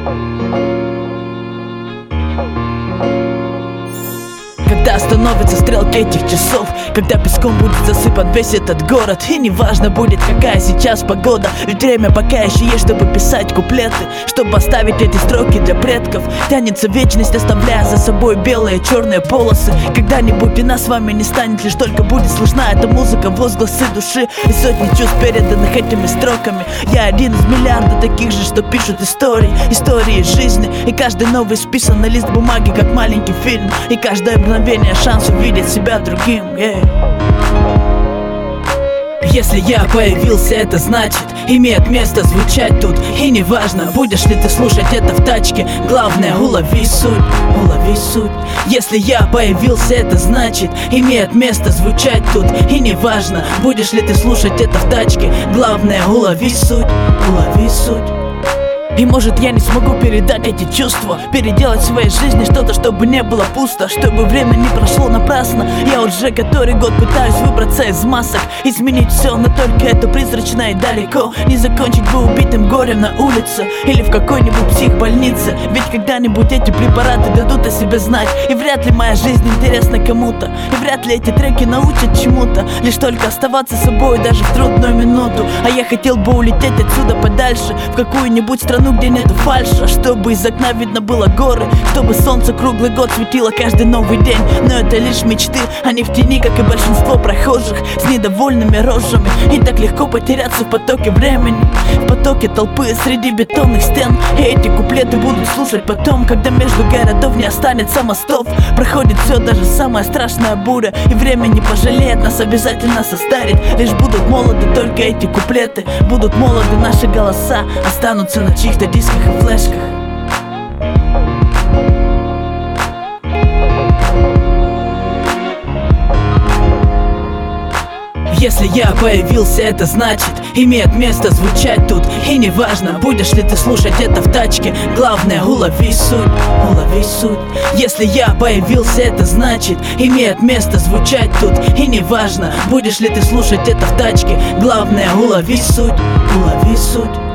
Когда остановятся стрелки этих часов, когда песком будет засыпан весь этот город, и неважно будет какая сейчас погода, ведь время пока еще есть, чтобы писать куплеты, чтобы оставить эти строки для предков. Тянется вечность, оставляя за собой белые и черные полосы. Когда-нибудь и нас с вами не станет, лишь только будет слышна эта музыка, возгласы души и сотни чувств, переданных этими строками. Я один из миллиарда таких же, что пишут истории жизни, и каждый новый списан на лист бумаги, как маленький фильм, и каждое мгновение шанс увидеть себя другим. Если я появился, это значит, имеет место звучать тут. И неважно, будешь ли ты слушать это в тачке, главное улови суть, улови суть. Если я появился, это значит, имеет место звучать тут. И неважно, будешь ли ты слушать это в тачке, главное улови суть, улови суть. И может я не смогу передать эти чувства, переделать в своей жизни что-то, чтобы не было пусто, чтобы время не прошло напрасно. Я уже который год пытаюсь выбраться из масок, изменить все, но только это призрачно и далеко. Не закончить бы убитым горем на улице или в какой-нибудь психбольнице. Ведь когда-нибудь эти препараты дадут о себе знать, и вряд ли моя жизнь интересна кому-то, и вряд ли эти треки научат чему-то, лишь только оставаться собой даже в трудную минуту. А я хотел бы улететь отсюда подальше, в какую-нибудь страну, где нету фальши, чтобы из окна видно было горы, чтобы солнце круглый год светило каждый новый день. Но это лишь мечты, они в тени, как и большинство прохожих, с недовольными рожами. И так легко потеряться в потоке времени, в потоке толпы среди бетонных стен. И эти куплеты будут слушать потом, когда между городов не останется мостов. Проходит все, даже самая страшная буря, и время не пожалеет нас, обязательно состарит. Лишь будут молоды только эти куплеты, будут молоды наши голоса, останутся на чьих-то дисках и флешках. Если я появился, это значит, имеет место звучать тут. И неважно, будешь ли ты слушать это в тачке, главное улови суть, улови суть. Если я появился, это значит, имеет место звучать тут. И неважно, будешь ли ты слушать это в тачке, главное улови суть, улови суть.